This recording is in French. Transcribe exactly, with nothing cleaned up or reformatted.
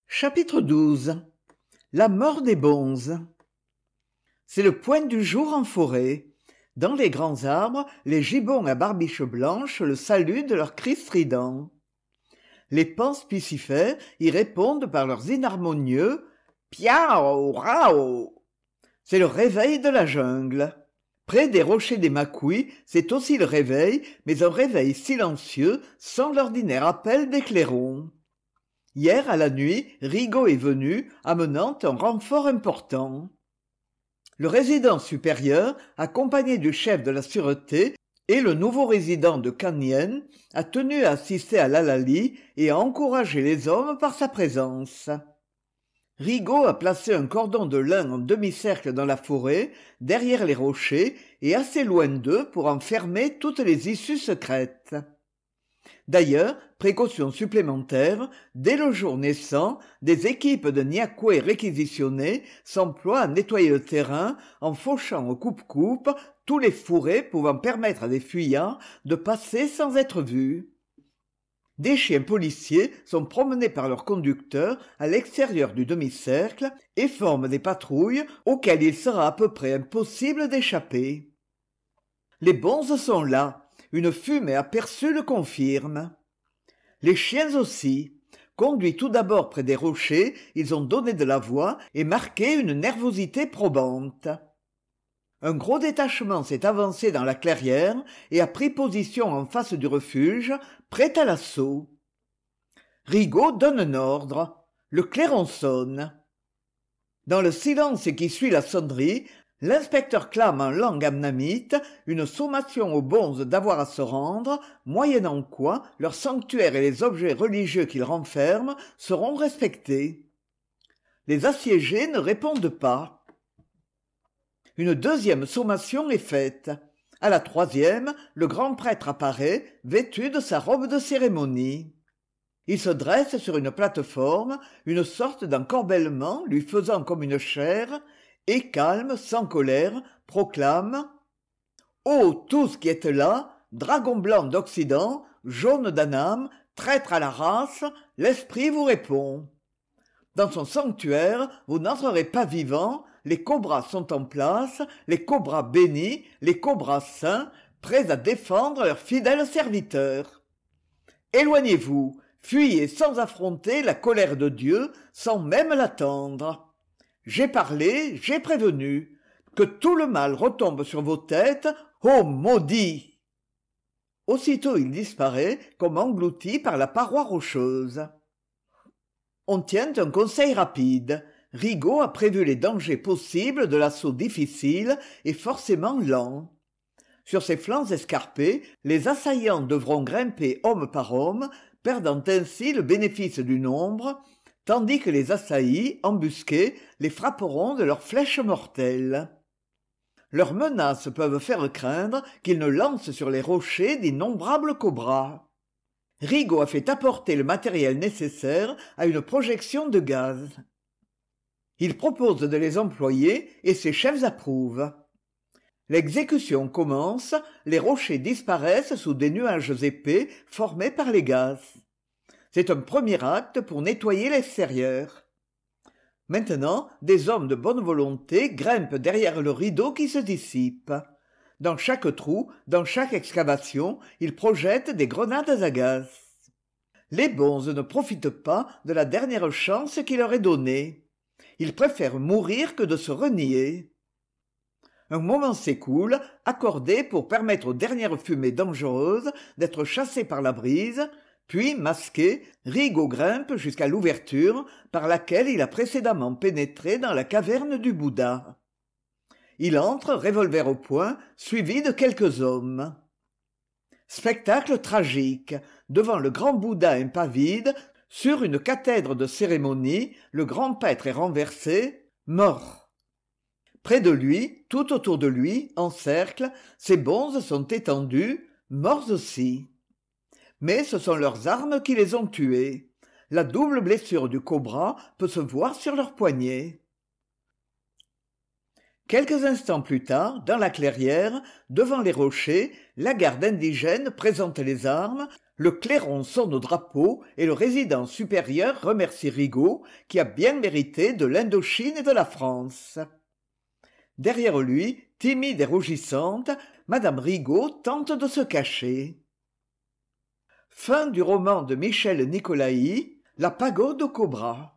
Chapitre douze. La mort des bonzes. C'est le point du jour en forêt. Dans les grands arbres, les gibbons à barbiche blanche le saluent de leurs cris stridents. Les paons spicifères y répondent par leurs inharmonieux « piao, rao ». C'est le réveil de la jungle. Près des rochers des Macouis, c'est aussi le réveil, mais un réveil silencieux, sans l'ordinaire appel des clairons. Hier, à la nuit, Rigaud est venu, amenant un renfort important. Le résident supérieur, accompagné du chef de la sûreté, et le nouveau résident de Canyen, a tenu à assister à l'hallali et à encourager les hommes par sa présence. Rigaud a placé un cordon de lin en demi-cercle dans la forêt, derrière les rochers, et assez loin d'eux pour en fermer toutes les issues secrètes. D'ailleurs, précaution supplémentaire, dès le jour naissant, des équipes de Niakoué réquisitionnées s'emploient à nettoyer le terrain en fauchant au coupe-coupe tous les fourrés pouvant permettre à des fuyards de passer sans être vus. Des chiens policiers sont promenés par leurs conducteurs à l'extérieur du demi-cercle et forment des patrouilles auxquelles il sera à peu près impossible d'échapper. Les bonzes sont là. Une fumée aperçue le confirme. Les chiens aussi. Conduits tout d'abord près des rochers, ils ont donné de la voix et marqué une nervosité probante. Un gros détachement s'est avancé dans la clairière et a pris position en face du refuge, prêt à l'assaut. Rigaud donne un ordre. Le clairon sonne. Dans le silence qui suit la sonnerie, l'inspecteur clame en langue amnamite une sommation aux bonzes d'avoir à se rendre, moyennant quoi leur sanctuaire et les objets religieux qu'ils renferment seront respectés. Les assiégés ne répondent pas. Une deuxième sommation est faite. À la troisième, le grand prêtre apparaît, vêtu de sa robe de cérémonie. Il se dresse sur une plateforme, une sorte d'encorbellement lui faisant comme une chaire, et calme, sans colère, proclame « Ô tous qui êtes là, dragons blancs d'Occident, jaunes d'Anam, traîtres à la race, l'esprit vous répond. Dans son sanctuaire, vous n'entrerez pas vivants, les cobras sont en place, les cobras bénis, les cobras saints, prêts à défendre leurs fidèles serviteurs. Éloignez-vous, fuyez sans affronter la colère de Dieu, sans même l'attendre. J'ai parlé, j'ai prévenu. Que tout le mal retombe sur vos têtes, ô maudits !» Aussitôt il disparaît, comme englouti par la paroi rocheuse. On tient un conseil rapide. Rigaud a prévu les dangers possibles de l'assaut difficile et forcément lent. Sur ses flancs escarpés, les assaillants devront grimper homme par homme, perdant ainsi le bénéfice du nombre, tandis que les assaillis, embusqués, les frapperont de leurs flèches mortelles. Leurs menaces peuvent faire craindre qu'ils ne lancent sur les rochers d'innombrables cobras. Rigaud a fait apporter le matériel nécessaire à une projection de gaz. Il propose de les employer et ses chefs approuvent. L'exécution commence, les rochers disparaissent sous des nuages épais formés par les gaz. C'est un premier acte pour nettoyer l'extérieur. Maintenant, des hommes de bonne volonté grimpent derrière le rideau qui se dissipe. Dans chaque trou, dans chaque excavation, ils projettent des grenades à gaz. Les bonzes ne profitent pas de la dernière chance qui leur est donnée. Ils préfèrent mourir que de se renier. Un moment s'écoule, accordé pour permettre aux dernières fumées dangereuses d'être chassées par la brise, puis, masqué, Rigaud grimpe jusqu'à l'ouverture par laquelle il a précédemment pénétré dans la caverne du Bouddha. Il entre, revolver au poing, suivi de quelques hommes. Spectacle tragique. Devant le grand Bouddha impavide, sur une cathèdre de cérémonie, le grand prêtre est renversé, mort. Près de lui, tout autour de lui, en cercle, ses bonzes sont étendus, morts aussi. Mais ce sont leurs armes qui les ont tués. La double blessure du cobra peut se voir sur leurs poignets. Quelques instants plus tard, dans la clairière, devant les rochers, la garde indigène présente les armes, Le clairon sonne au drapeau et le résident supérieur remercie Rigaud, qui a bien mérité de l'Indochine et de la France. Derrière lui, timide et rougissante, madame Rigaud tente de se cacher. Fin du roman de Michel Nicolaï, La pagode au cobra.